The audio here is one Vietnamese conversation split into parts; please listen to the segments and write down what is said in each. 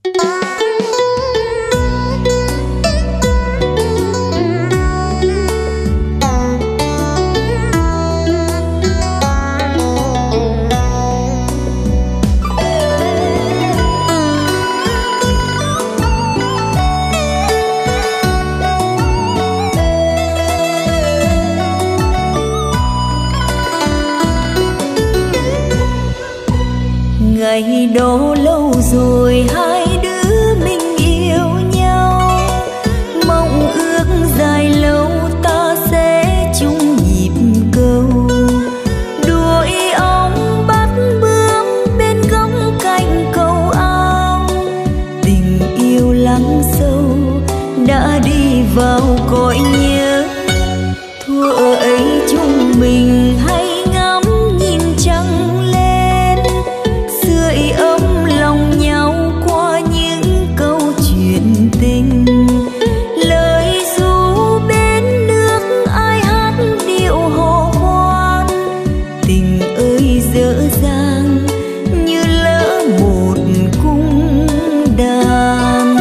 Ngày đó lâu rồi hai đứa mình yêu nhau, mong ước dài lâu ta sẽ chung nhịp cầu. Đuổi ong bắt bướm bên góc cạnh cầu ao, tình yêu lắng sâu đã đi vào cõi nhớ. Thuở ấy chúng mình hay ngắm nhìn trăng lên, sưởi ấm lòng nhau qua những câu chuyện tình. Lời ru bên nước ai hát điệu hò hoan, tình ơi dở dang như lỡ một cung đàn.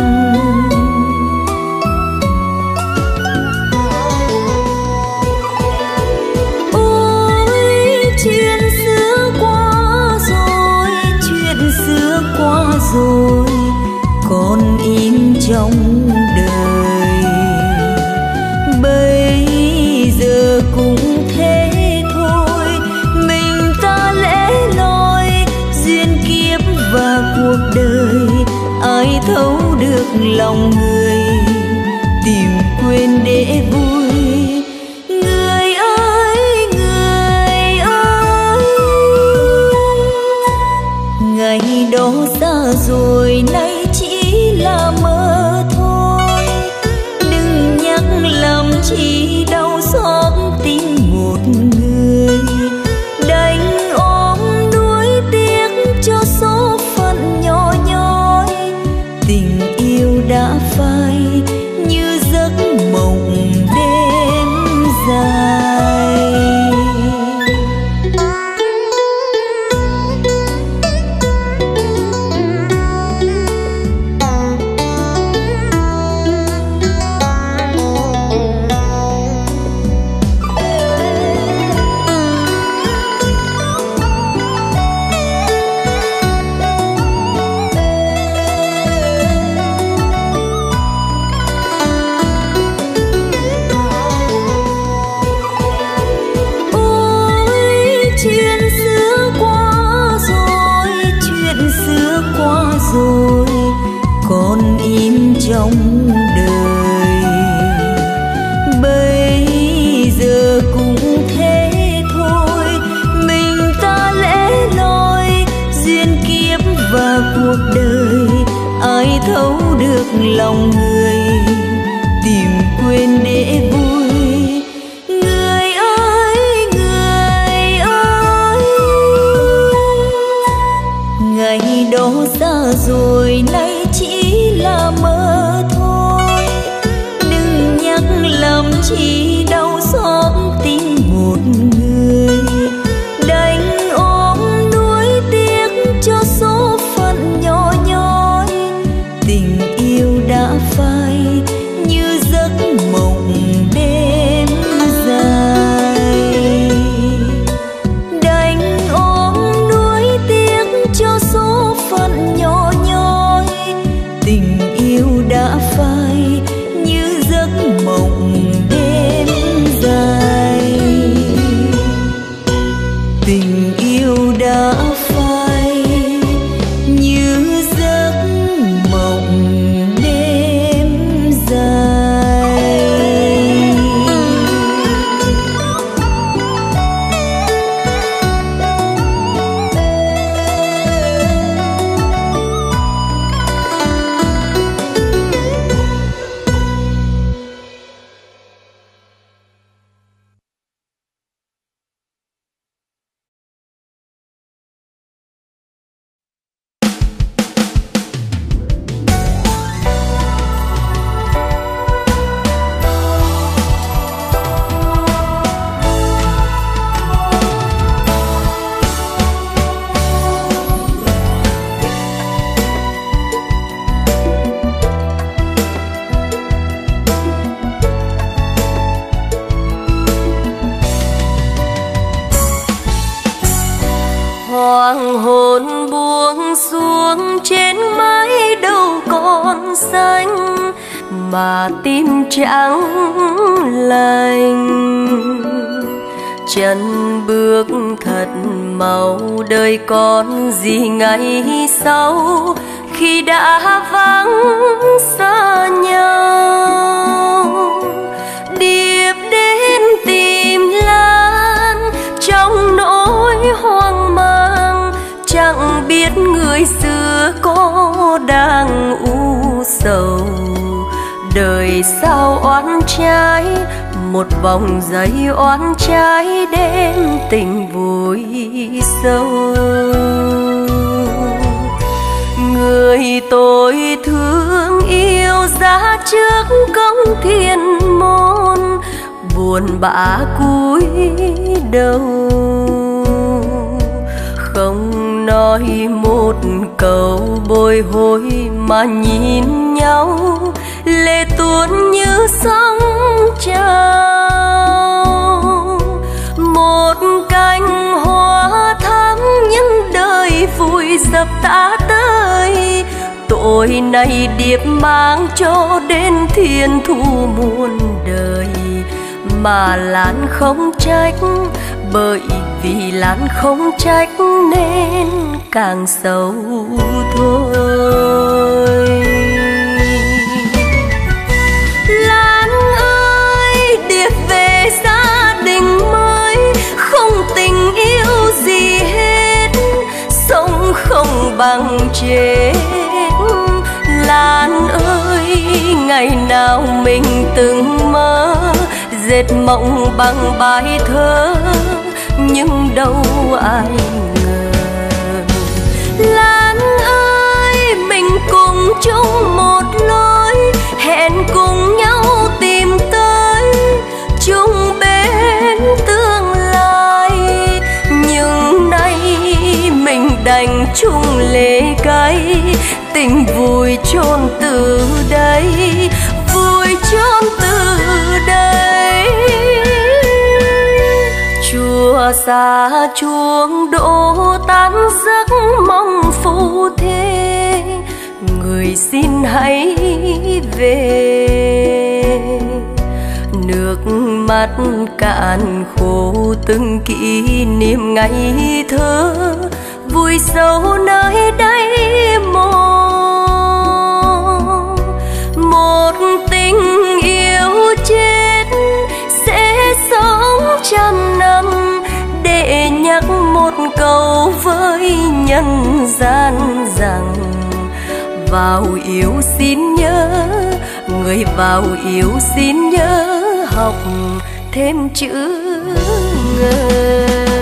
Chuyện xưa qua rồi, chuyện xưa qua rồi, còn in trong đời. Bây giờ cũng thế thôi, mình ta lẻ loi, duyên kiếp và cuộc đời. Ai thấu được lòng người, tìm quên để vui. Ngày đó xa rồi nay chỉ là mơ thôi, đừng nhắc làm chi đau xót tình một người. Đành ôm nuối tiếc cho số phận nhỏ nhoi, tình yêu đã phai như giấc mộng đêm dài. Rồi còn in trong đời. Bây giờ cũng thế thôi, mình ta lẻ loi, duyên kiếp và cuộc đời. Ai thấu được lòng người, tìm quên để vui. Người ơi, người ơi, ngày đó xa rồi nay chỉ là mơ thôi, đừng nhắc làm chi đau xót tình một người. Đành ôm nuối tiếc cho số phận nhỏ nhoi, tình yêu đã phai như giấc mộng đêm dài. Đành ôm nuối tiếc cho số phận nhỏ nhoi, tình yêu đã phai như giấc mộng đêm trên mái đâu còn xanh mà tim chẳng lành. Chân bước thật mau đời còn gì ngày sau khi đã vắng xa nhau. Điệp đến tìm Lan trong nỗi hoang mang, chẳng biết người xưa có đang u sầu. Đời sao oán trái, một vòng giấy oán trái đến tình vùi sâu. Người tôi thương yêu ra trước cổng thiên môn, buồn bã cúi đầu không nói một câu bồi hồi mà nhìn nhau, lệ tuôn như sóng trào. Một cành hoa thắm những đời vùi dập tã tơi, tội này điệp mang cho đến thiên thu muôn đời. Mà Lan không trách, bởi vì Lan không trách nên càng sâu thôi. Lan ơi, điệp về gia đình mới, không tình yêu gì hết, sống không bằng chết. Lan ơi, ngày nào mình từng mơ dệt mộng bằng bài thơ, nhưng đâu ai ngờ. Lan ơi, mình cùng chung một lối, hẹn cùng nhau tìm tới chung bên tương lai. Nhưng nay mình đành chung lệ cay, tình vùi chôn từ đây, vùi chôn từ đây. Chùa xa chuông đổ tan giấc mong phu thê, người xin hãy về. Nước mắt cạn khô từng kỷ niệm ngày thơ, vùi sâu nơi đáy mồ. Một tình yêu chết sẽ sống trăm năm, để nhắc một câu với nhân gian rằng vào yêu xin nhớ, người vào yêu xin nhớ học thêm chữ ngờ.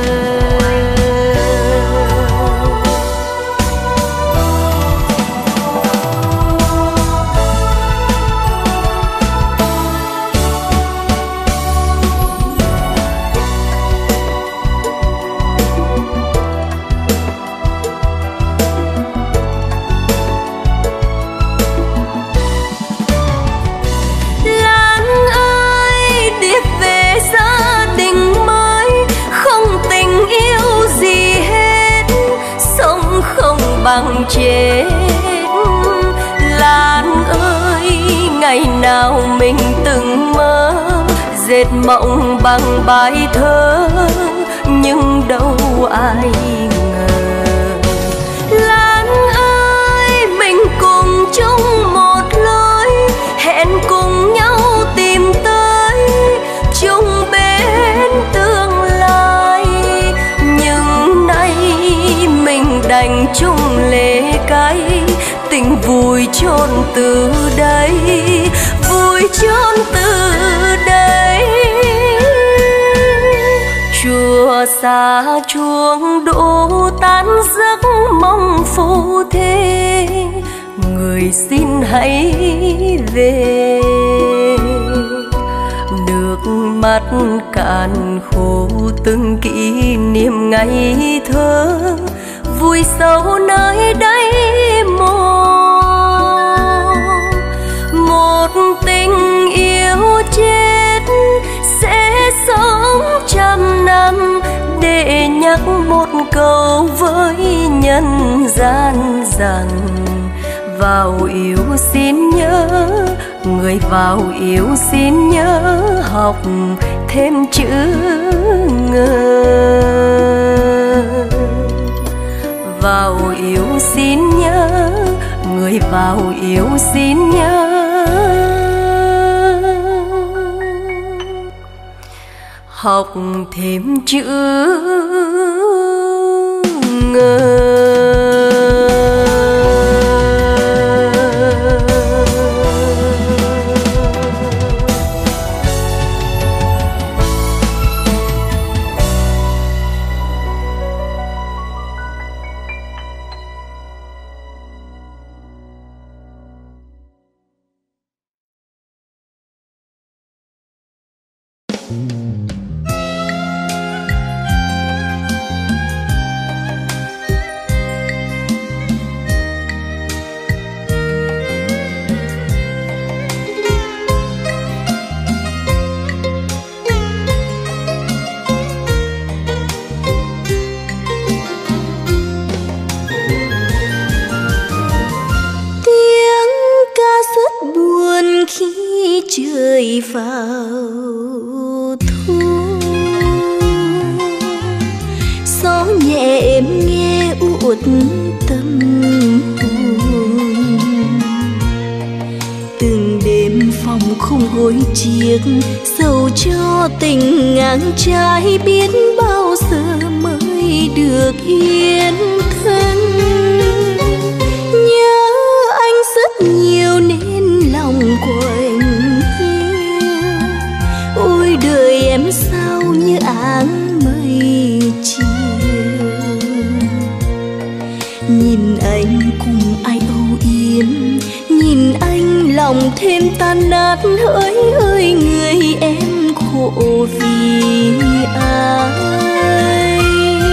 Bằng chết. Lan ơi, ngày nào mình từng mơ dệt mộng bằng bài thơ, nhưng đâu ai ngờ. Lan ơi, mình cùng chung một lối, hẹn cùng nhau tìm tới chung bên tương lai. Nhưng nay mình đành chung lệ cay, tình vùi chôn từ đây, vùi chôn từ đây. Chùa xa chuông đổ tan giấc mong phu thê, người xin hãy về. Nước mắt cạn khô từng kỷ niệm ngày thơ, vùi sâu nơi đáy mồ. Một tình yêu chết sẽ sống trăm năm, để nhắc một câu với nhân gian rằng vào yêu xin nhớ, người vào yêu xin nhớ học thêm chữ ngờ. Vào yêu xin nhớ, người vào yêu xin nhớ học thêm chữ ngờ. Trời vào thu, gió nhẹ em nghe uất tâm hồn. Từng đêm phòng không gối chiếc, dầu cho tình ngang trái biết bao giờ mới được yên thân. Nhớ anh rất nhiều nên lòng quạnh. Ôi đời em sao như áng mây chiều, nhìn anh cùng ai âu yếm, nhìn anh lòng thêm tan nát. Hỡi ơi người em khổ vì ai.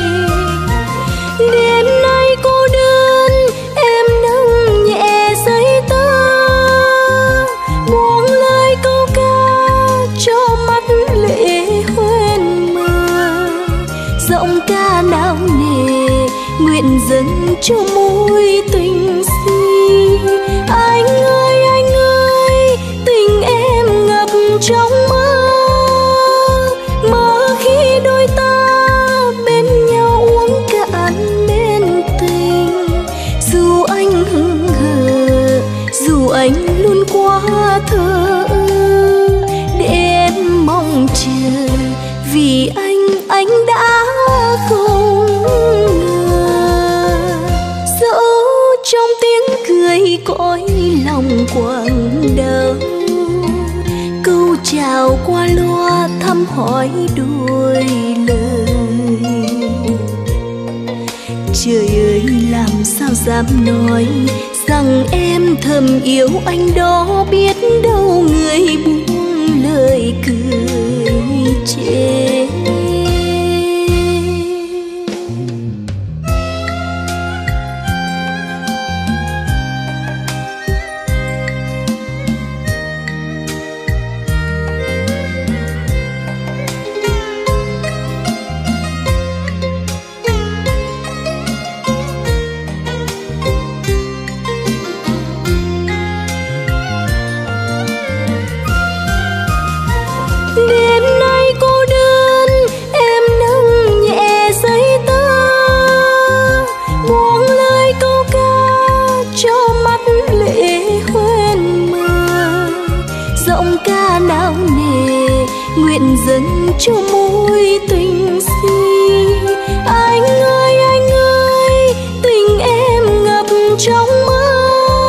Đêm nay cô đơn em nâng nhẹ giấy tơ, buông lời câu ca cho mắt lệ hoen mơ. Giọng ca não nề nguyện dâng cho mối tình si. Anh ơi tình em ngập trong mơ, mơ khi đôi ta bên nhau uống cạn bên tình. Dù anh hững hờ, dù anh luôn quá thờ ơ, để em mong chờ vì anh đã không ngờ. Dẫu trong tiếng cười cõi lòng quặn đau, câu chào qua loa thăm hỏi đôi lời. Trời ơi làm sao dám nói rằng em thầm yêu anh đó, biết đâu người buông lời cười chê. Đêm nay cô đơn em nâng nhẹ giấy tơ, buông lời câu ca cho mắt lệ hoen mơ. Giọng ca não nề nguyện dâng cho mối tình si. Anh ơi tình em ngập trong mơ,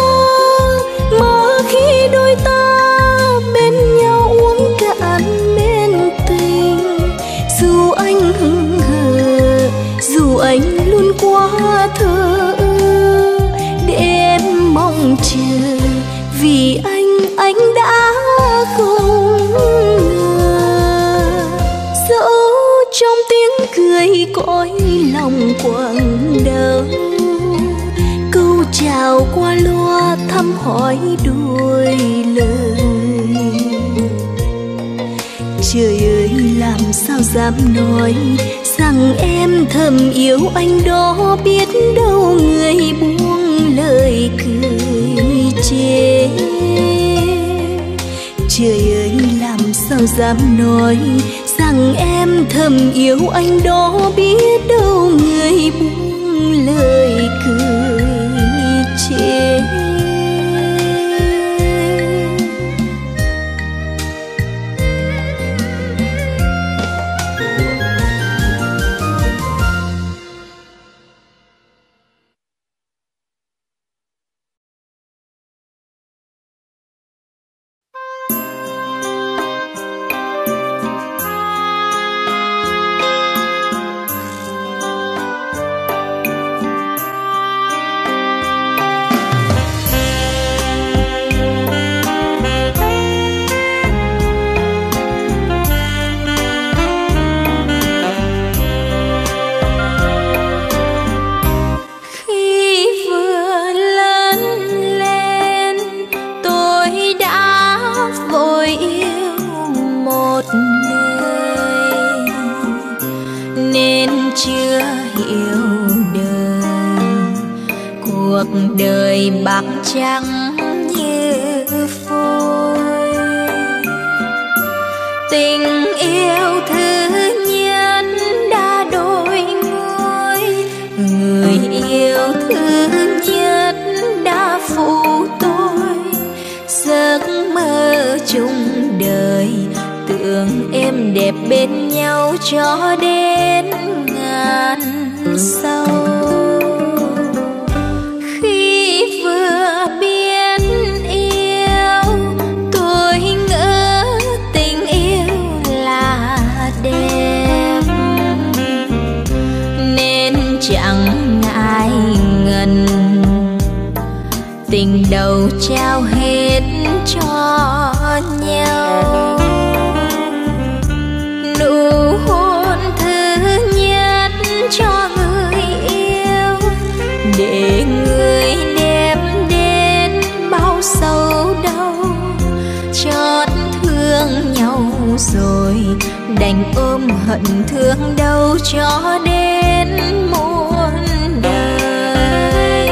mơ khi đôi ta bên nhau uống cạn bên tình. Dù anh hững hờ, dù anh luôn quá thờ ơ, để em mong chờ vì anh đã không ngờ. Dẫu trong tiếng cười cõi lòng quặn đau, câu chào qua loa thăm hỏi đôi lời. Trời ơi làm sao dám nói rằng em thầm yêu anh đó, biết đâu người buông lời cười chê. Trời ơi làm sao dám nói rằng em thầm yêu anh đó, biết đâu người buông lời cười chê. Đời bạc trắng như phôi, tình yêu thứ nhất đã đổi ngôi, người yêu thứ nhất đã phụ tôi. Giấc mơ chung đời tưởng êm đẹp bên nhau cho đến ngàn sau. Tình đầu trao hết cho nhau, nụ hôn thứ nhất cho người yêu, để người đem đến bao sầu đau. Chót thương nhau rồi đành ôm hận thương đâu cho đến muôn đời.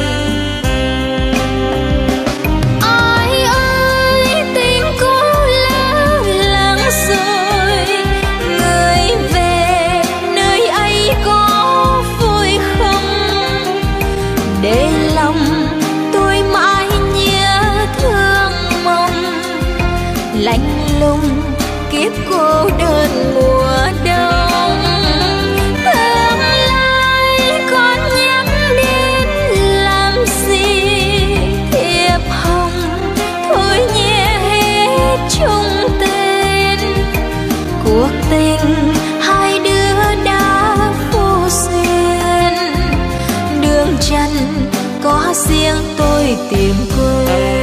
Lạnh lùng kiếp cô đơn mùa đông, tương lai con nhắc đến làm gì? Thiệp hồng thôi nhẹ hết chung tên, cuộc tình hai đứa đã vô duyên. Đường trần có riêng tôi tìm quên,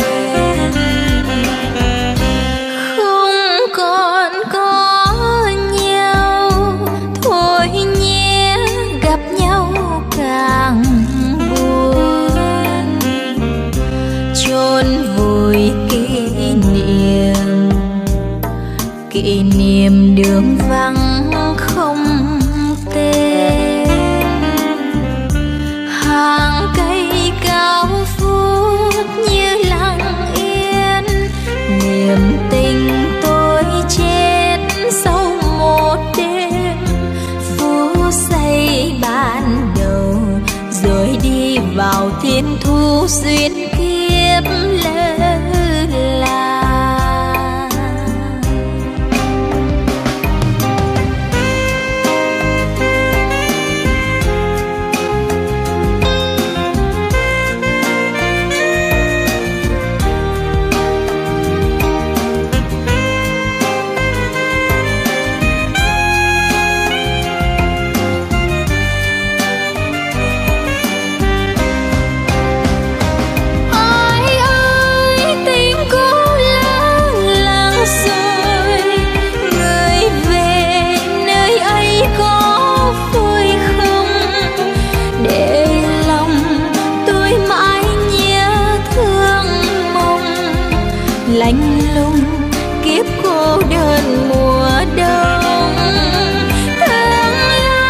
kỷ niệm đường vắng không tên. Hàng cây cao vút như lặng yên, niềm tình tôi chết sau một đêm. Phút giây ban đầu rồi đi vào thiên thu duyên kiếp lơ là. Lạnh lùng kiếp cô đơn mùa đông, tương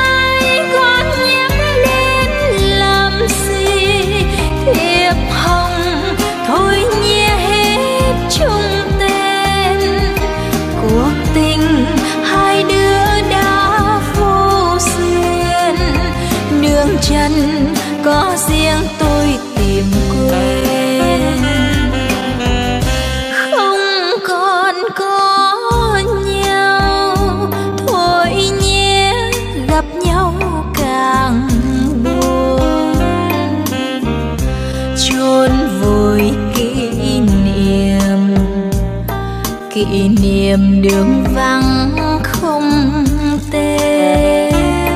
kỷ niệm đường vắng không tên.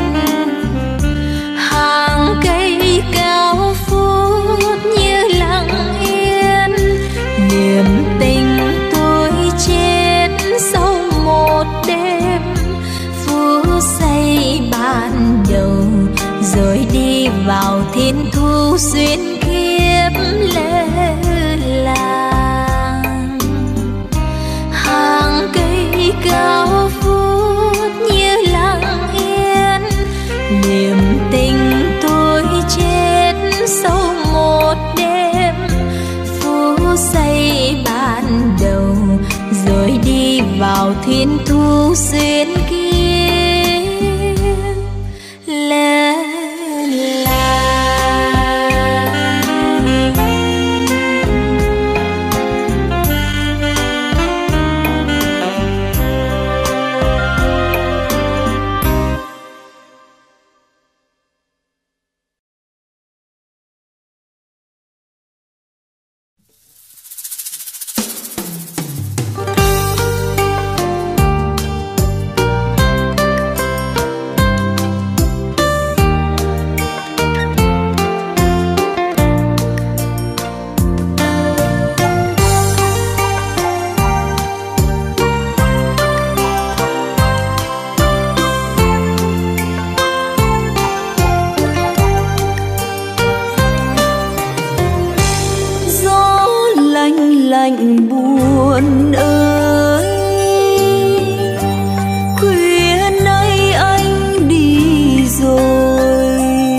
Hàng cây cao vút như lặng yên, niềm tình tôi chết sau một đêm. Phút giây ban đầu rồi đi vào thiên thu xuyên kiếp lệ làng. Hàng cây cao vút như lặng yên, niềm tình tôi chết sau một đêm. Phút giây ban đầu rồi đi vào thiên thu xuyên kiếp lệ lạnh buồn ơi. Khuya nay anh đi rồi,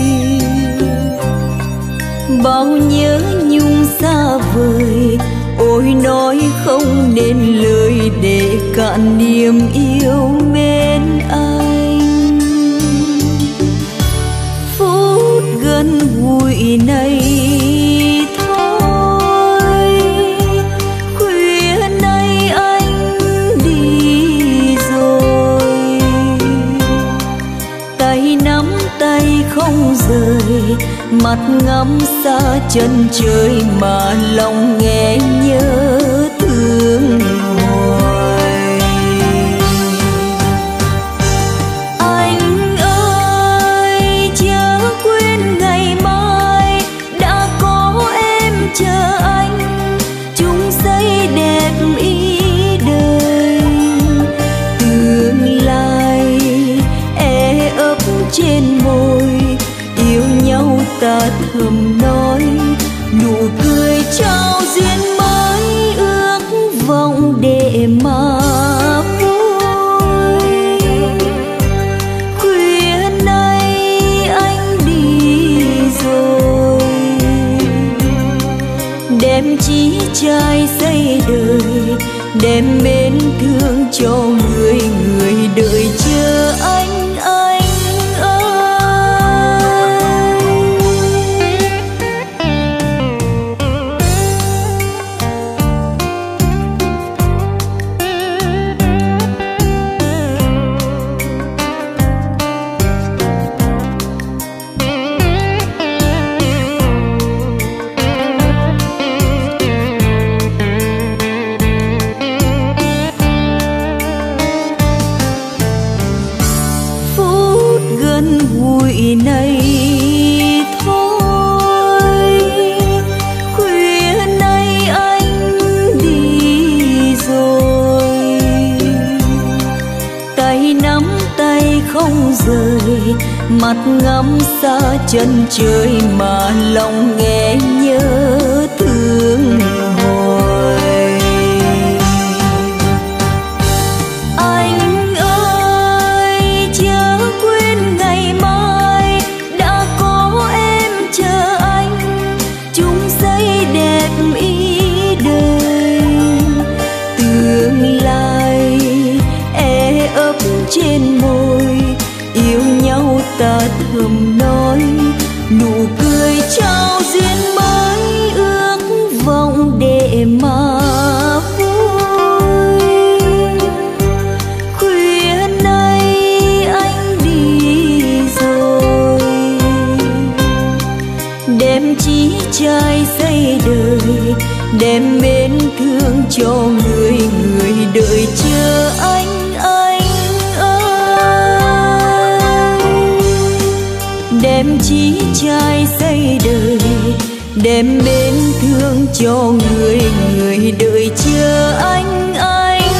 bao nhớ nhung xa vời. Ôi nói không nên lời để cạn niềm yêu mến anh. Phút gần gũi này không rời, mắt ngắm xa chân trời mà lòng nghe nhớ thương hoài. Anh ơi chớ quên ngày mai đã có em chờ anh, chung giây đẹp ý đời. Tương lai e ấp trên môi, yêu nhau ta thầm nói, nụ cười trao duyên mới ước vọng để mà vui. Khuya nay anh đi rồi, đem chí trai xây đời, đem mến thương cho người người đợi chờ anh. Này thôi, khuya nay anh đi rồi, tay nắm tay không rời, mắt ngắm xa chân trời mà lòng nghe nhớ thương hoài. Anh ơi chớ quên ngày mai đã có em chờ anh, chung giây đẹp ý đời. Tương lai e ấp trên môi, yêu nhau ta thầm nói, nụ cười trao duyên mới ước vọng để mà vui. Khuya nay anh đi rồi, đem chí trai xây đời, đem mến thương cho người người người đợi chờ anh ơi. Đem chí trai xây đời, đem mến thương cho người người đợi chờ anh ơi.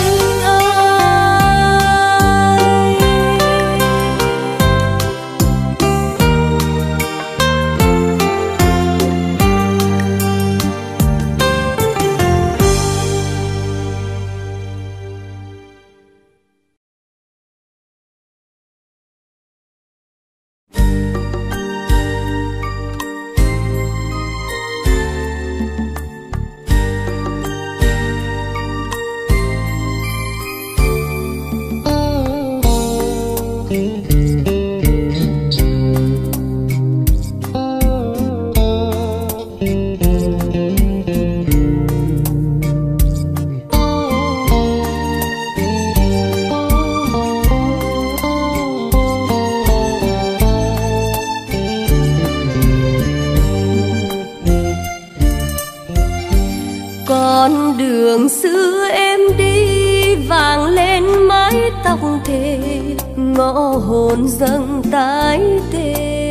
Con đường xưa em đi vàng lên mái tóc thề, ngõ hồn dâng tái tê.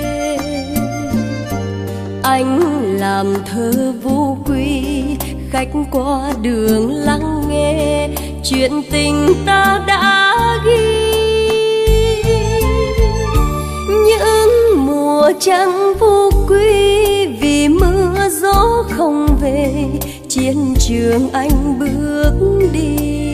Anh làm thơ vô quy, khách qua đường lắng nghe chuyện tình ta đã ghi. Những mùa trăng vô quy vì mưa gió không về, chiến trường anh bước đi.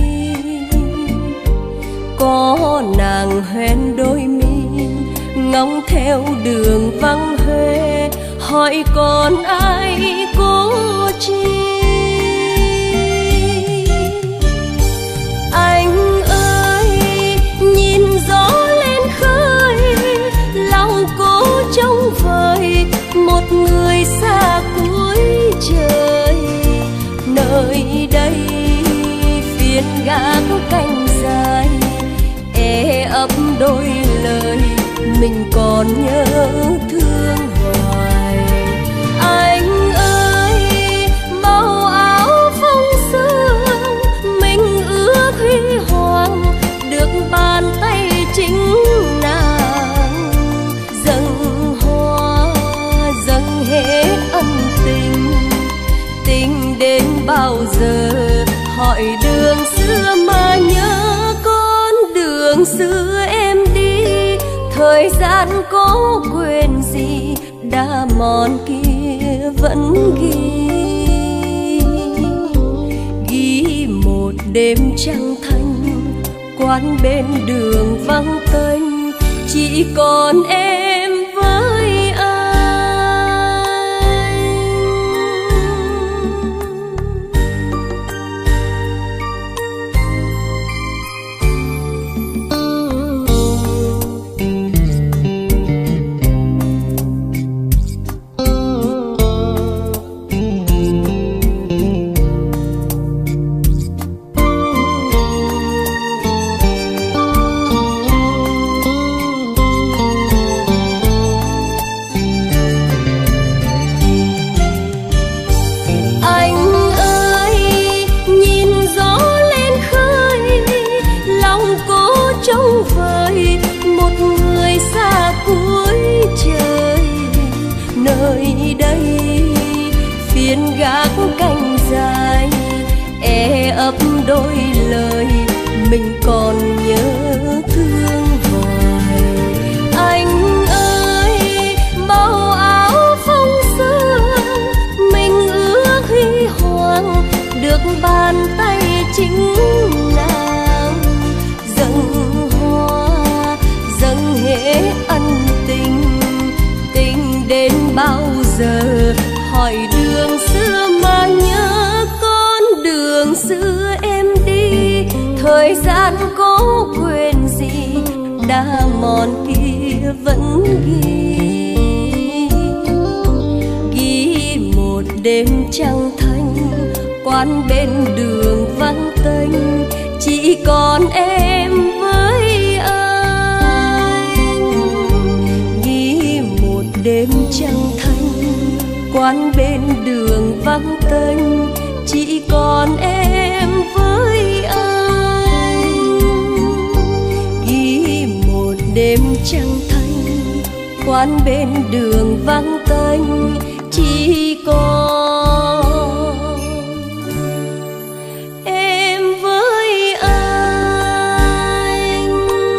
Có nàng hoen đôi mi ngóng theo đường vắng hoe, hỏi còn ai cố chi. Anh ơi nhìn gió lên khơi, lòng cố trông vời một người xa cuối trời. Nơi đây phiên gác cánh dài, e ấp đôi lời mình còn nhớ thương hoài. Anh ơi màu áo phong sương mình ước huy hoàng, được bàn tay chính nàng dâng hoa dâng hết ân tình. Tình đến bao giờ hỏi đường xưa mà nhớ con đường xưa em đi. Thời gian có quên gì đã mòn kia vẫn ghi một đêm trăng thanh, quán bên đường vắng tênh chỉ còn em với anh. Trông vời một người xa cuối trời, nơi đây phiên gác cánh dài, e ấp đôi lời mình còn nhớ thương hoài. Anh ơi màu áo phong sương mình ước huy hoàng, được bàn tay chính nàng dâng hoa dâng hết ân tình. Tình đến bao giờ hỏi đường xưa mà nhớ con đường xưa em đi. Thời gian có quên gì đã mòn kia vẫn ghi một đêm trăng thanh, quán bên đường vắng tênh chỉ còn em với anh. Ghi một đêm trăng thanh, quán bên đường vắng tênh chỉ còn em với quán bên đường vắng tênh, chỉ còn em với anh.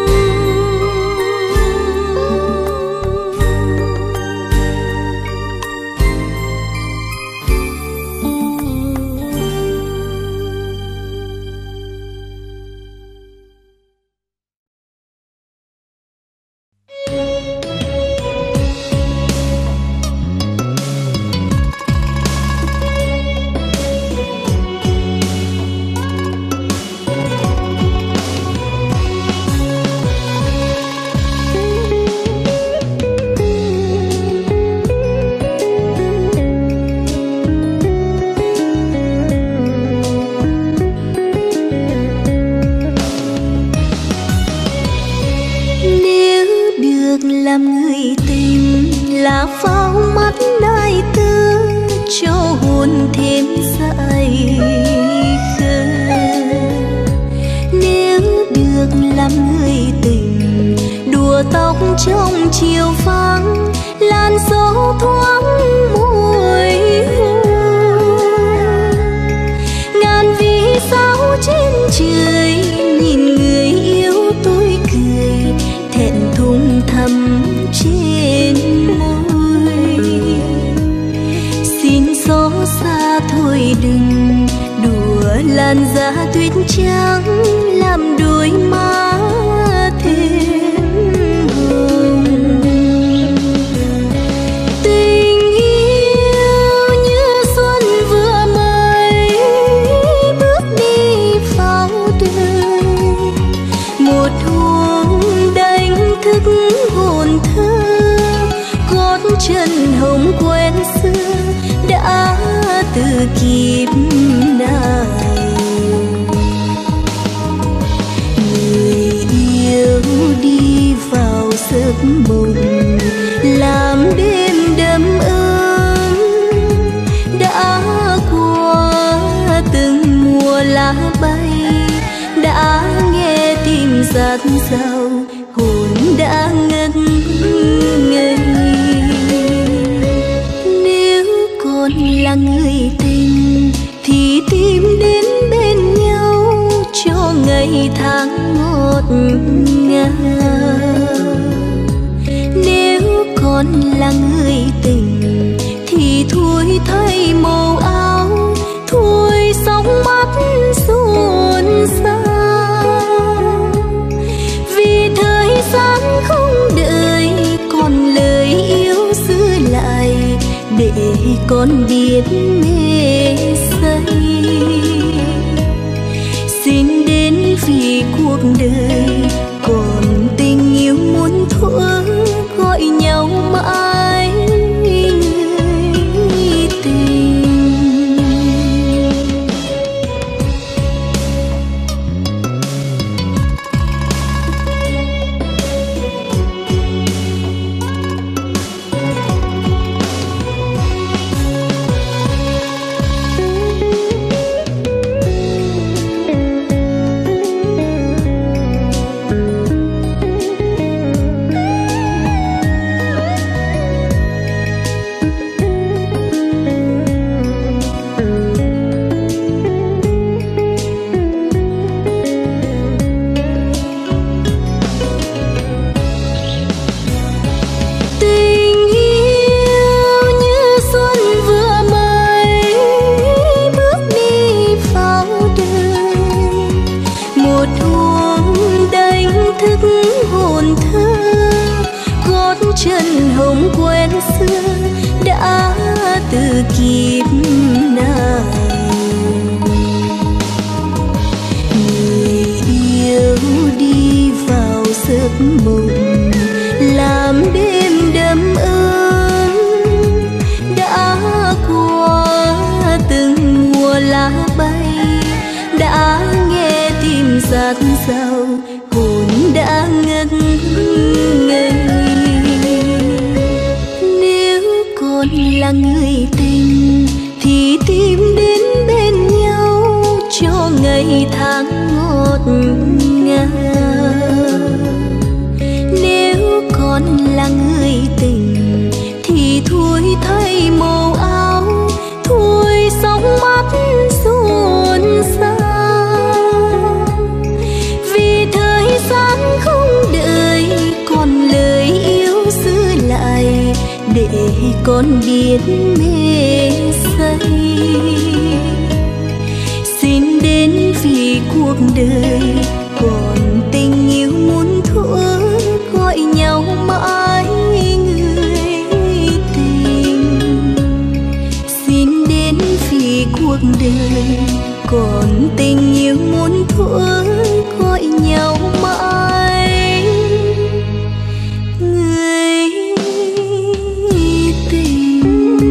Làm người tình là pháo mắt đại tư cho hồn thêm say khơi. Nếu được làm người tình đùa tóc trong chiều vắng, làn gió thoáng mùi hương, ngàn vì sao trên trời nhìn người yêu tôi cười thẹn thùng thầm trên môi. Xin gió xa thôi đừng đùa làn da tuyết trắng, làm đôi má thêm hồng. Tình yêu như xuân vừa mới bước đi vào đời, một hôm đánh thức hồn thơ, gót chân hồng quen xưa đã từ kịp này. Người yêu đi vào giấc mộng, làm đêm đầm ấm, đã qua từng mùa lá bay, đã nghe tim rát rào, hồn đã ngất ngây. Nếu còn là người tình thì tìm đến bên nhau cho ngày tháng ngọt ngào. Nếu còn là người tình thì thôi thay màu áo, thôi sóng mắt xôn xao. Vì thời gian không đợi, còn lời yêu giữ lại để con biết mê say. Xin đến vì cuộc đời còn tình yêu muốn thuở, gọi nhau mãi người tình. Chân hồng quen xưa đã từ kịp này. Người yêu đi vào giấc mộng, làm đêm đầm ấm, đã qua từng mùa lá bay, đã nghe tim rát rào, hồn đã ngất ngây. Là người tình thì tìm đến bên nhau cho ngày tháng ngọt ngào. Nếu còn là người tình còn biết mê say. Xin đến vì cuộc đời còn tình yêu muốn thuở, gọi nhau mãi người tình. Xin đến vì cuộc đời còn tình yêu muốn thuở, gọi nhau mãi người tình.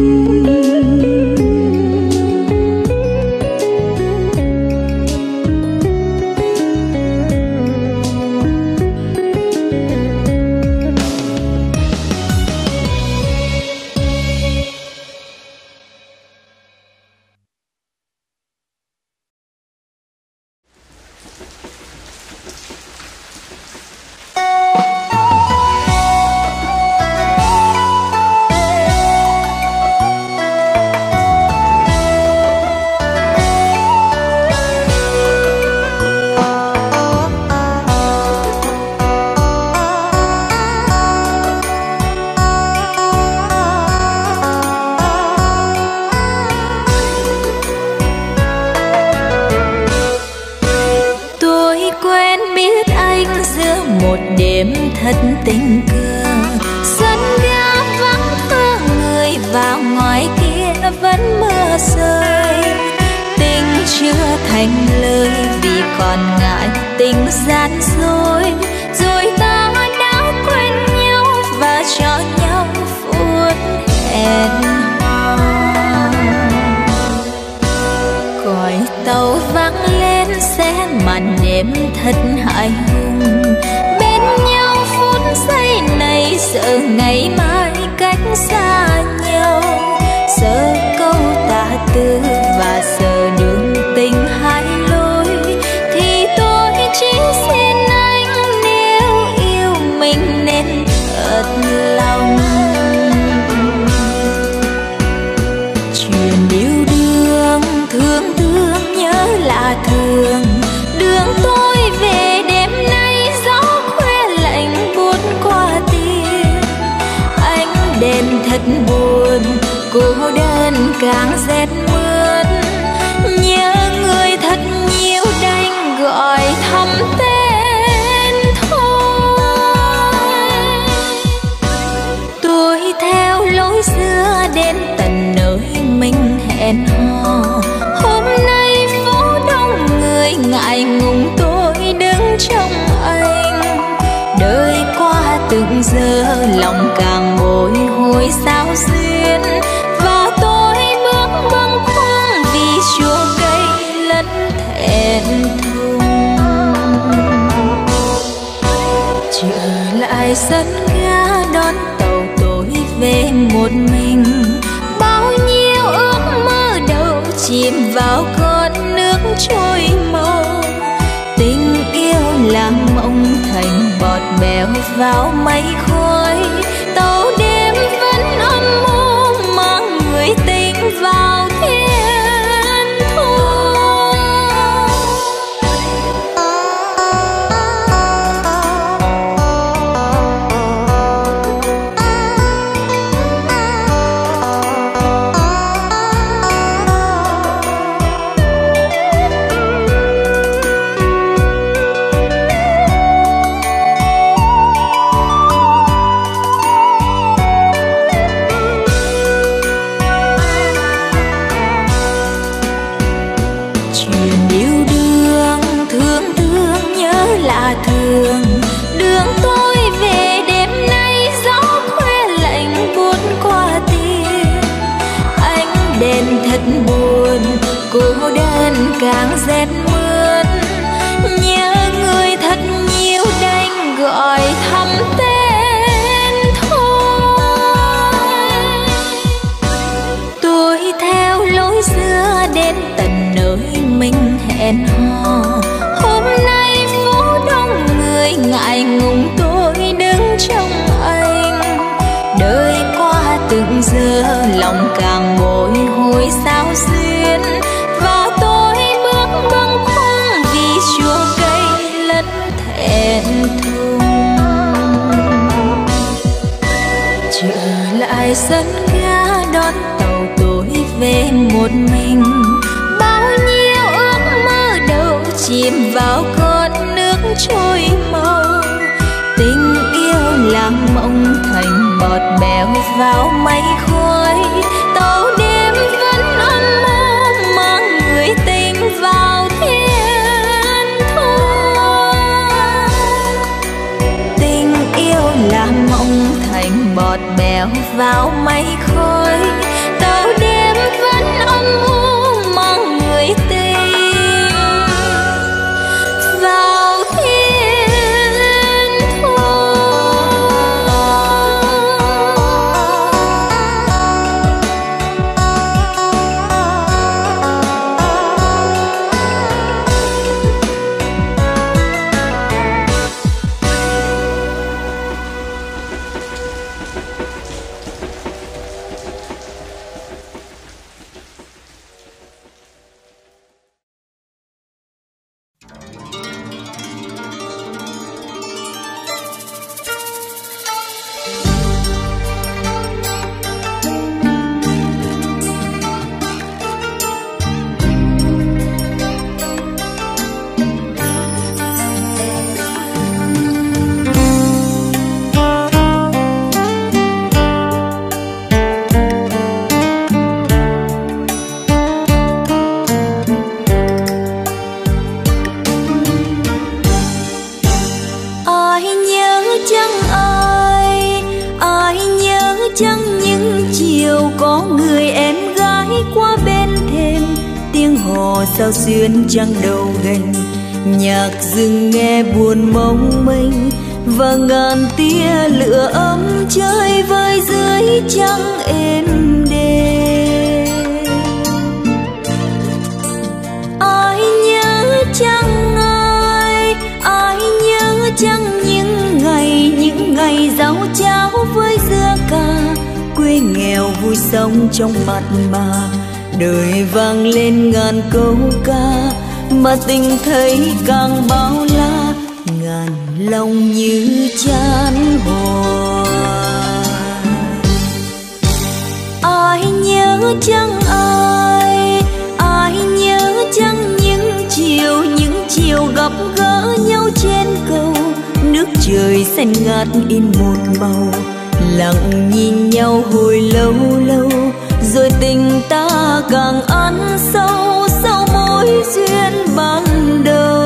Thật tình cờ sân ga vắng phương người vào ngoài kia vẫn mưa rơi. Tình chưa thành lời vì còn ngại tình gian dối, rồi ta đã quên nhau và cho nhau phút hẹn hò. Còi tàu vang lên sẽ màn đêm thật hại hùng. Bên nhau phút giây này sợ ngày mai cách xa nhau, sợ câu tà tư và sợ đường tình hai lối. Thì tôi chỉ xin anh nếu yêu mình nên thật lòng. Chuyện yêu đương thương thương nhớ là thường, đường tôi về đêm nay gió khuya lạnh buốt qua tim. Ánh đèn thật buồn, cô đơn càng rét mướt. Nhớ người thật nhiều đành gọi thầm tên thôi. Tôi theo lối xưa đến tận nơi mình hẹn hò. Hôm nay phố đông người ngại ngùng tôi đứng trong anh. Đời qua từng giờ lòng càng bồi hồi sao xuyên, và tôi bước bâng khuâng vì chua cây lẫn thẹn thùng. Trở lại sân ga đón tàu tôi về một mình. Bao nhiêu ước mơ đầu chìm vào con nước trôi màu. Tình yêu làm mộng thành bọt bèo vào mây khói. Tàu đêm vẫn âm u mang người tình vào thiên thu. Thường đường tôi về đêm nay gió khuya lạnh buốt qua tim. Ánh đèn thật buồn, cô đơn càng rét mướt. Nhớ người thật nhiều đành gọi thầm tên thôi. Tôi theo lối xưa đến tận nơi mình hẹn hò. Hôm nay người ngại ngùng tôi đứng trong anh. Đời qua từng giờ lòng càng bồi hồi sao xuyên, và tôi bước bâng khuâng vì chua cây lẫn thẹn thùng. Trở lại sân ga về một mình. Bao nhiêu ước mơ đầu chìm vào con nước trôi mau. Tình yêu làm mộng thành bọt bèo vào mây khói. Tàu đêm vẫn âm mơ mang người tình vào thiên thu. Tình yêu làm mộng thành bọt bèo vào mây khói. Tàu đêm vẫn âm u mang người tình vào thiên thu. Sao xuyên trăng đầu gành, nhạc rừng nghe buồn mong manh, và ngàn tia lửa ấm chơi vơi dưới trăng êm đềm. Ai nhớ chăng ai nhớ chăng những ngày rau cháo với dưa cà, quê nghèo vui sống trong mặn mà. Đời vang lên ngàn câu ca, mà tình thấy càng bao la, ngàn lòng như chan hòa. Ai nhớ chăng ai nhớ chăng những chiều gặp gỡ nhau trên cầu. Nước trời xanh ngát in một màu, lặng nhìn nhau hồi lâu lâu, rồi tình ta càng ăn sâu sau mối duyên ban đầu.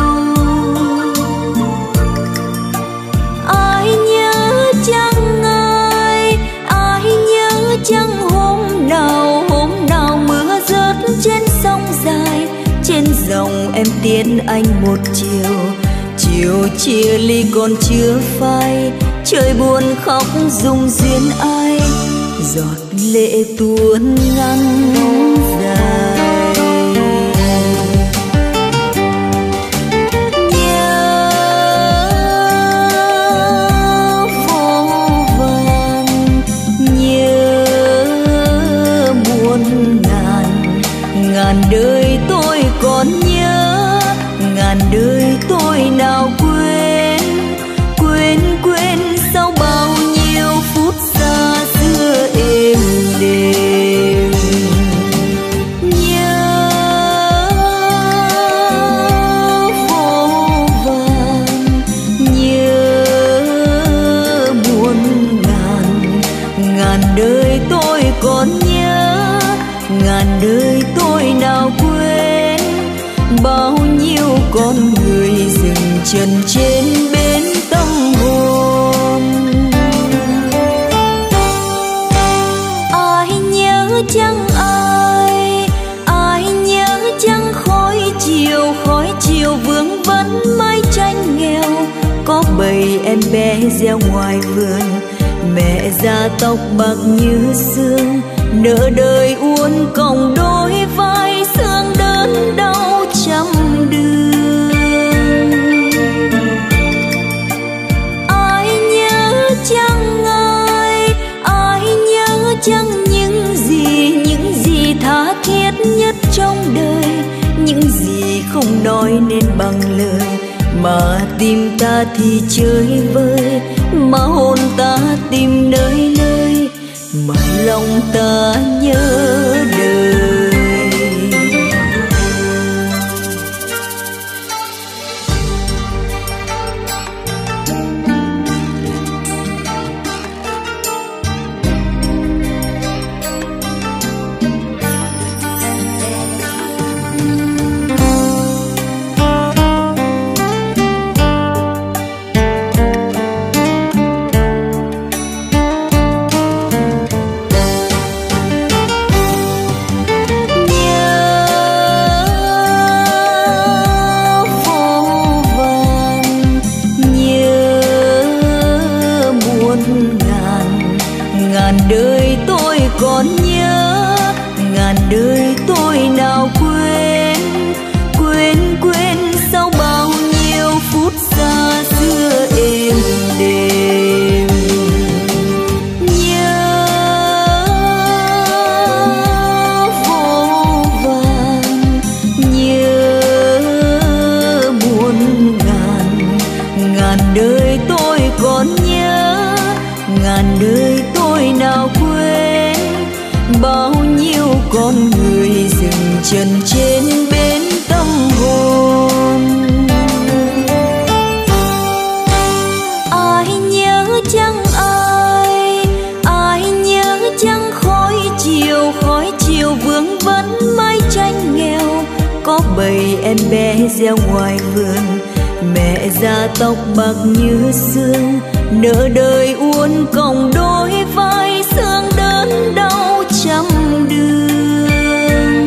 Ai nhớ chăng ai nhớ chăng hôm nào mưa rớt trên sông dài, trên dòng em tiễn anh một chiều chia ly còn chưa phai. Trời buồn khóc rung duyên ai, giọt lệ tuôn ngăn dài. Nhớ vô vàn, nhớ muôn ngàn đời tôi còn nhớ, ngàn đời tôi nào quên sau bao nhiêu phút xa xưa êm đềm. Nhớ vô vàn, nhớ muôn ngàn đời tôi còn nhớ, ngàn đời tôi nào quên bao nhiêu con người dừng chân trên bến tâm hồn. Ai nhớ chăng ai nhớ chăng khói chiều vương vấn mái tranh nghèo. Có bầy em bé gieo ngoài vườn, mẹ da tóc bạc như sương, nợ đời uốn còng đôi vai, xương đớn đau trăm đường. Ai nhớ chăng ai nhớ chăng những gì tha thiết nhất trong đời, những gì không nói nên bằng lời, mà tim ta thì chơi vơi, mà hồn ta tìm nơi nơi, mà lòng ta nhớ đời. trần trên bên tâm hồn. Ai nhớ chăng ai nhớ chăng khói chiều vương vấn mái tranh nghèo. Có bầy em bé gieo ngoài vườn, mẹ già tóc bạc như sương, nợ đời uốn cong đôi vai, xương đớn đau trăm đường.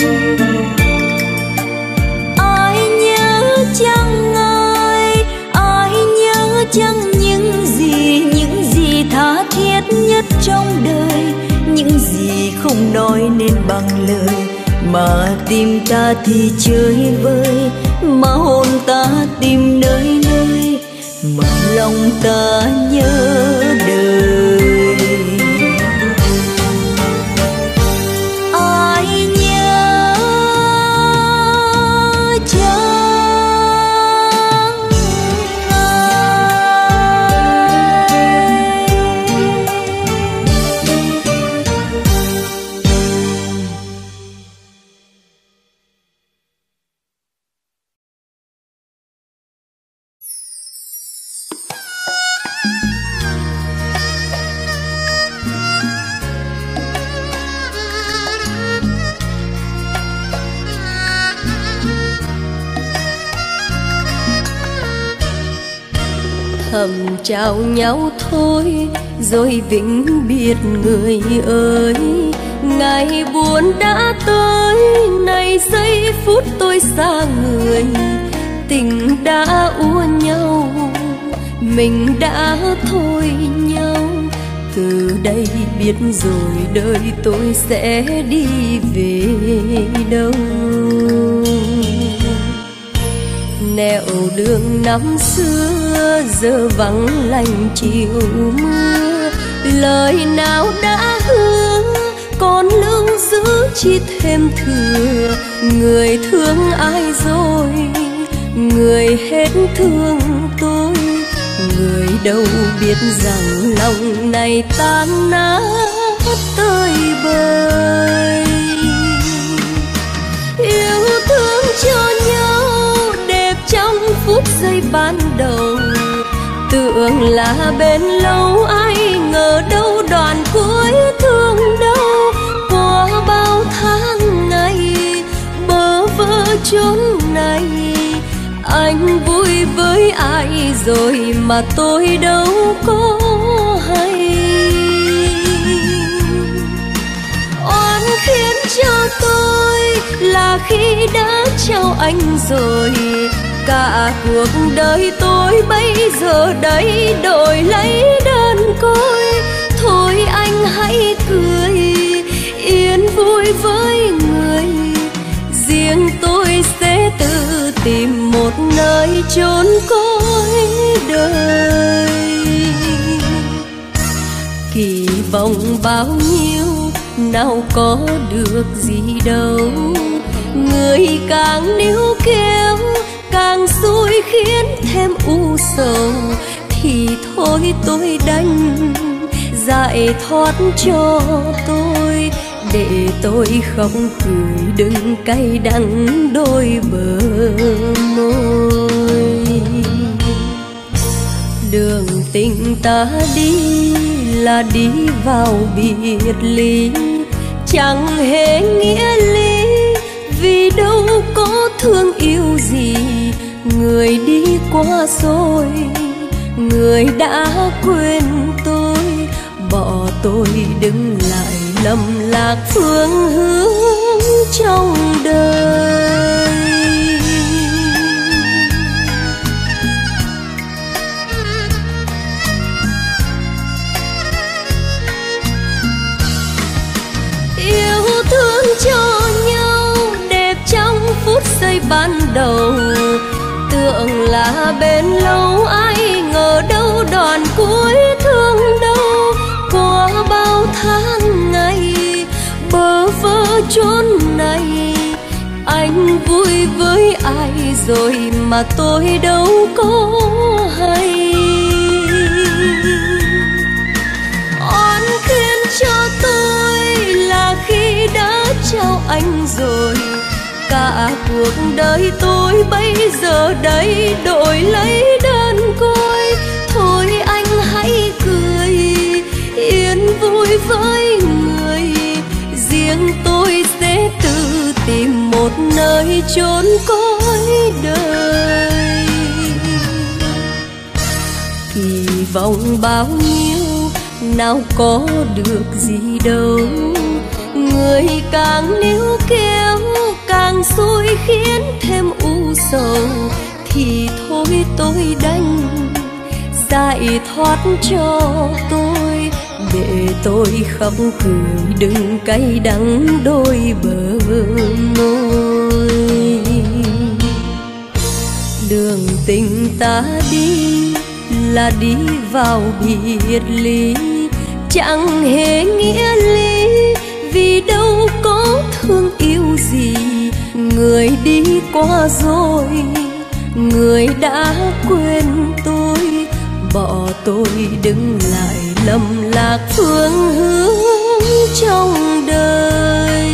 Ai nhớ chăng ai nhớ chăng những gì tha thiết nhất trong đời, những gì không nói nên bằng lời, mà tim ta thì chơi vơi, mà hồn ta tìm nơi nơi, mà lòng ta nhớ đời. Ai nhớ chăng thầm chào nhau thôi rồi vĩnh biệt người ơi. Ngày buồn đã tới, này giây phút tôi xa người, tình đã úa nhau, mình đã thôi nhau. Từ đây biết rồi đời tôi sẽ đi về đâu. Nẻo đường năm xưa giờ vắng lành chiều mưa, lời nào đã hứa còn lưu giữ chỉ thêm thừa. Người thương ai rồi, người hết thương tôi, người đâu biết rằng lòng này tan nát tơi bời. Yêu thương cho nhau đẹp trong phút giây ban đầu, tưởng là bên lâu ai ngờ đâu đoạn cuối thương đâu. Qua bao tháng ngày bơ vơ chốn này, anh vui với ai rồi mà tôi đâu có hay. Oan khiến cho tôi là khi đã trao anh rồi, cả cuộc đời tôi bây giờ đây đổi lấy đơn côi. Thôi anh hãy cười yên vui với người, riêng tôi sẽ tự tìm một nơi chốn cuối đời. Kỳ vọng bao nhiêu nào có được gì đâu, người càng níu kéo càng xui khiến thêm u sầu. Thì thôi tôi đành giải thoát cho tôi, để tôi không cười đừng cay đắng đôi bờ môi. Đường tình ta đi là đi vào biệt ly, chẳng hề nghĩa lý, vì đâu có thương yêu gì. Người đi qua rồi, người đã quên tôi, bỏ tôi đứng lại lầm lạc phương hướng trong đời. Yêu thương cho nhau đẹp trong phút giây ban đầu, tưởng là bên lâu ai ngờ đâu đoạn cuối thương đâu. Qua bao tháng ngày bơ vơ chốn này, anh vui với ai rồi mà tôi đâu có hay. Oan khiến cho tôi là khi đã trao anh rồi. Cả cuộc đời tôi bây giờ đây đổi lấy đơn côi. Thôi anh hãy cười yên vui với người, riêng tôi sẽ tự tìm một nơi chốn cõi đời. Kỳ vọng bao nhiêu nào có được gì đâu, người càng níu kéo càng xui khiến thêm u sầu. Thì thôi tôi đành giải thoát cho tôi, để tôi khóc cười đừng cay đắng đôi bờ môi. Đường tình ta đi là đi vào biệt ly, chẳng hề nghĩa lý, vì đâu có thương yêu gì. Người đi qua rồi, người đã quên tôi, bỏ tôi đứng lại lầm lạc phương hướng trong đời.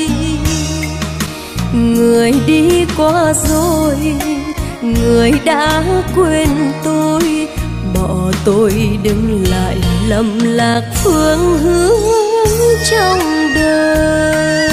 Người đi qua rồi, người đã quên tôi, bỏ tôi đứng lại lầm lạc phương hướng trong đời.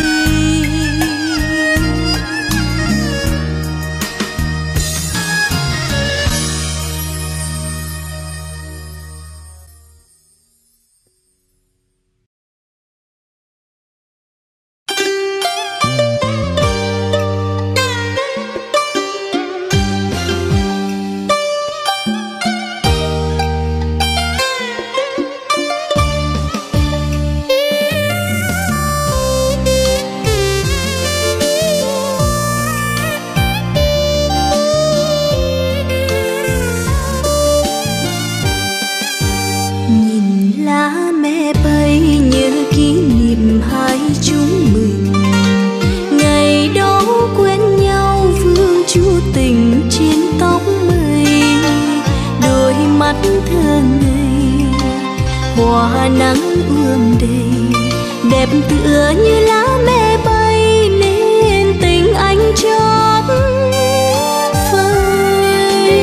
Hoa nắng ươm đầy đẹp tựa như lá me bay, nên tình anh chót phai.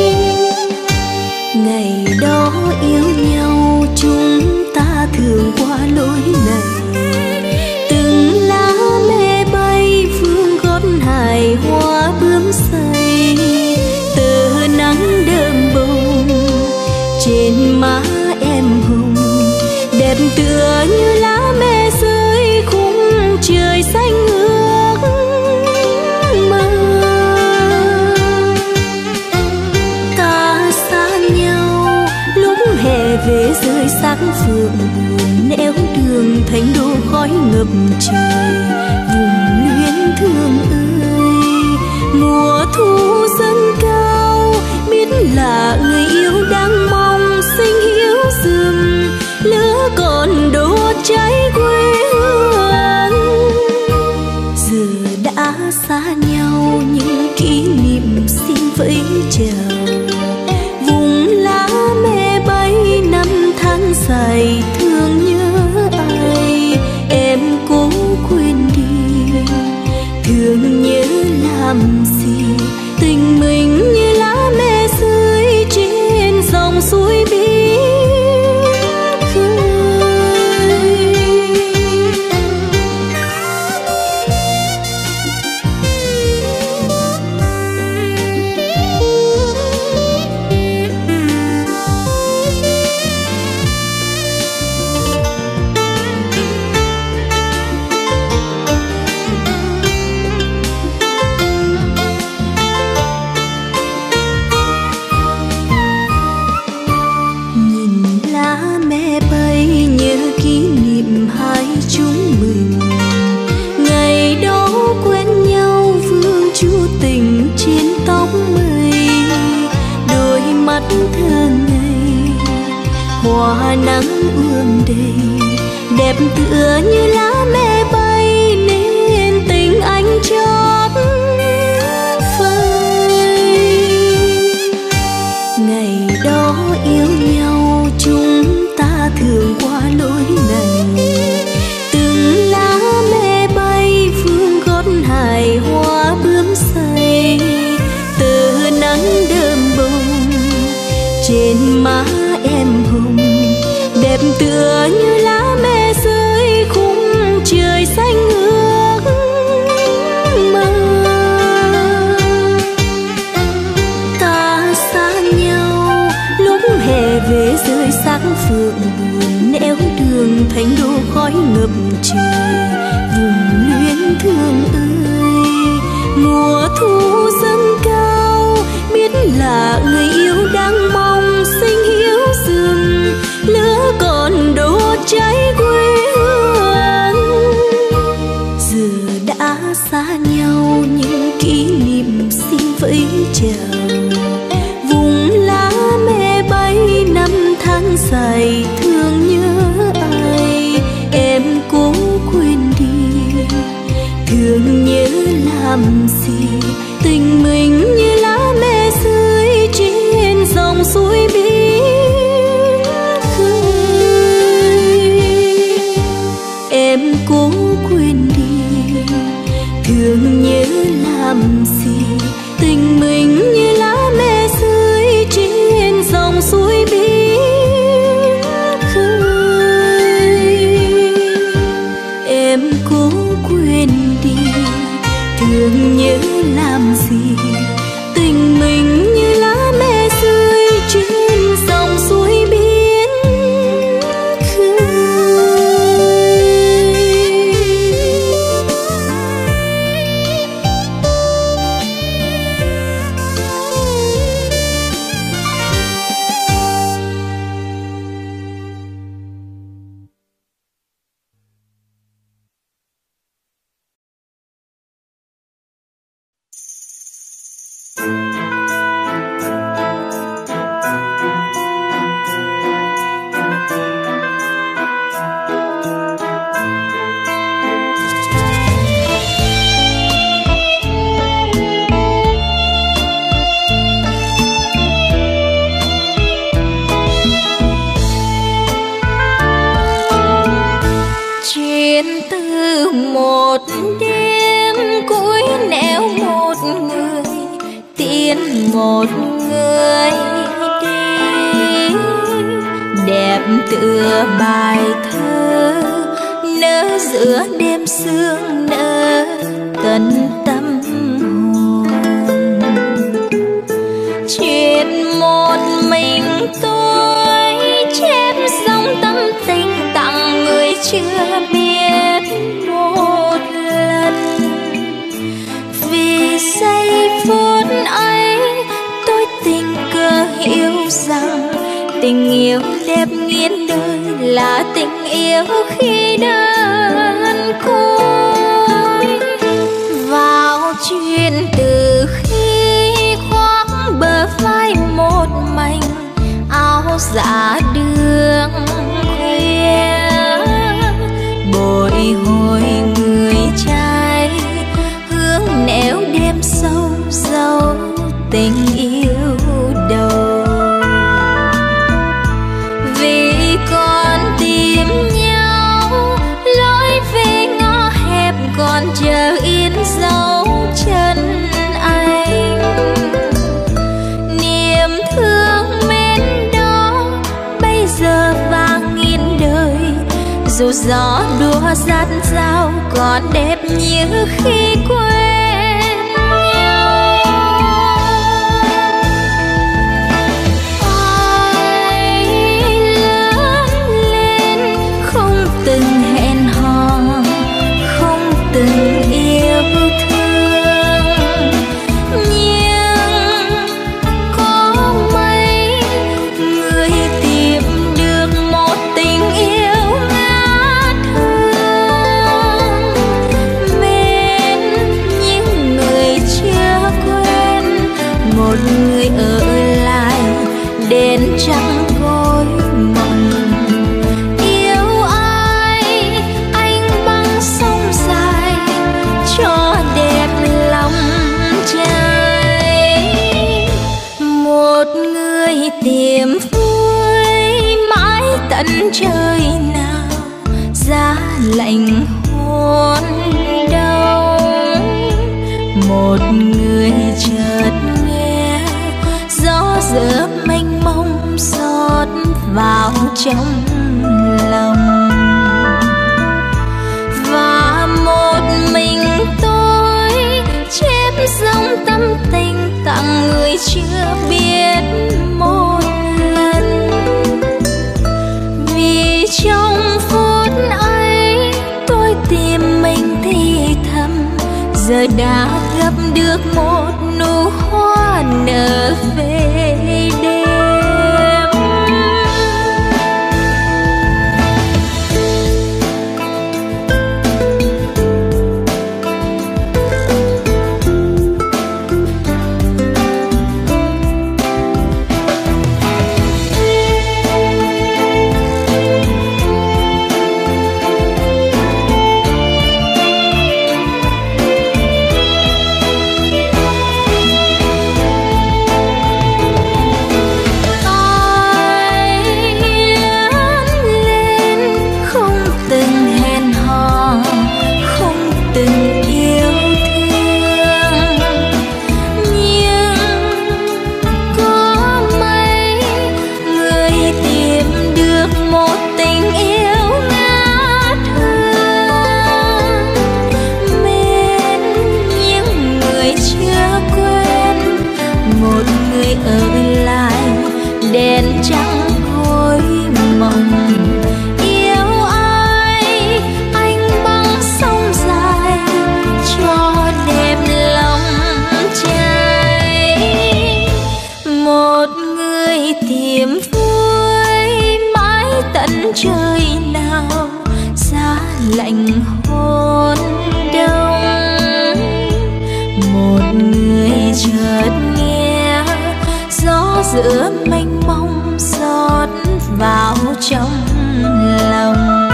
Ngày đó yêu nhau chúng ta thường qua lối này, từng lá me bay phương gót hài hoa bướm say. Từ nắng đơm bông trên má em hồng, đẹp tựa như lá me rơi khung trời xanh ước mơ. Ta xa nhau lúc hè về rơi sắc phượng buồn, nẻo đường thành đô khói ngập trời. Vùng luyến thương ơi, mùa thu dâng cao, biết là người yêu đang mong sinh hiếu rừng, lửa còn đốt cháy quê hương. Giờ đã xa nhau những kỷ niệm xin vẫy chào, vùng lá me bay năm tháng dài thương nhớ ai. Em cố quên đi, thương nhớ làm gì, tình mình như lá me rơi trên dòng suối biếc khơi. Hoa nắng ươm đầy đẹp tựa như lá me bay, nên tình anh chót phai. Ngày đó yêu nhau chúng ta thường qua lối này, từng lá me tựa như lá mẹ rơi khung trời xanh ước mơ. Ta xa nhau lúc hè về rơi sắc phượng buồn nẻo đường thành đô khói ngập trời. Vùng luyến thương ơi, mùa thu dâng cao, biết là người yêu đang mong sinh hiếu rừng, lửa còn đốt cháy quê hương. Giờ đã xa nhau những kỷ niệm xin vẫy chào, vùng lá mẹ bay năm tháng dài thương nhớ ai. Em cố quên đi, thương nhớ làm gì, tình mình như lá mẹ rơi trên dòng suối biếc khơi. Em cố quên đi, thương nhớ làm gì, tình mình như lá mẹ rơi trên dòng suối biếc khơi. Em cố quên đi, thương nhớ làm gì, tình mình như lá mẹ rơi trên dòng suối biển khơi. Một người đi đẹp tựa bài thơ nở giữa đêm sương nở tận tâm hồn. Chuyện một mình tôi chép dòng tâm tình tặng người chưa biết một lần. Vì giây phút ấy tôi tình cờ hiểu rằng tình yêu đẹp nghiến đời là tình yêu khi đơn côi. Vào chuyện từ khi khoác bờ vai một mảnh áo dạ đường khuya, bồi hồi người trai hướng nẻo đêm sâu dấu tình yêu đầu. Vì còn tìm nhau lối về ngõ hẹp còn chờ yên dấu chân anh. Niềm thương mến đó bây giờ vang nghìn đời, dù gió đùa dắt dao còn đẹp như khi quen nhau. Ai lớn lên không từng hẹn hò, không từng yêu thương, nhưng có mấy người tìm được một tình yêu ngát hương. Bên những người chưa quên, một người ở lại đèn trắng gối mộng. Yêu ai anh băng sông dài cho đẹp lòng trai. Một người tìm vui mãi tận trời nào, giá lạnh hôn đông. Một người chợt nghe gió giữa mênh mông xót vào trong lòng. Và một mình tôi chép dòng tâm tình tặng người chưa biết một lần. Vì trong phút ấy tôi tìm mình thì thầm, giờ đã gặp được một nụ hoa nở về đêm. Trời nào giá lạnh hôn đông, một người chợt nghe gió giữa mênh mông rót vào trong lòng.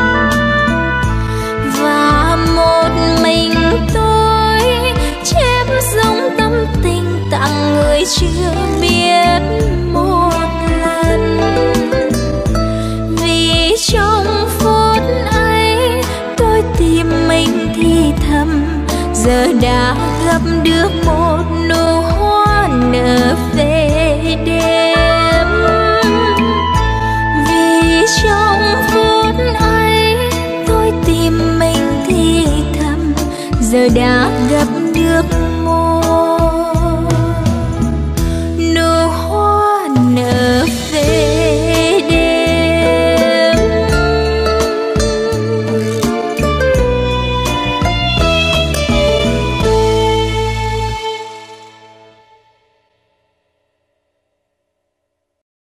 Và một mình tôi chép dòng tâm tình tặng người chưa biết một lần. Trong phút ấy tôi tìm mình thì thầm, giờ đã gặp được một nụ hoa nở về đêm. Vì trong phút ấy tôi tìm mình thì thầm, giờ đã gặp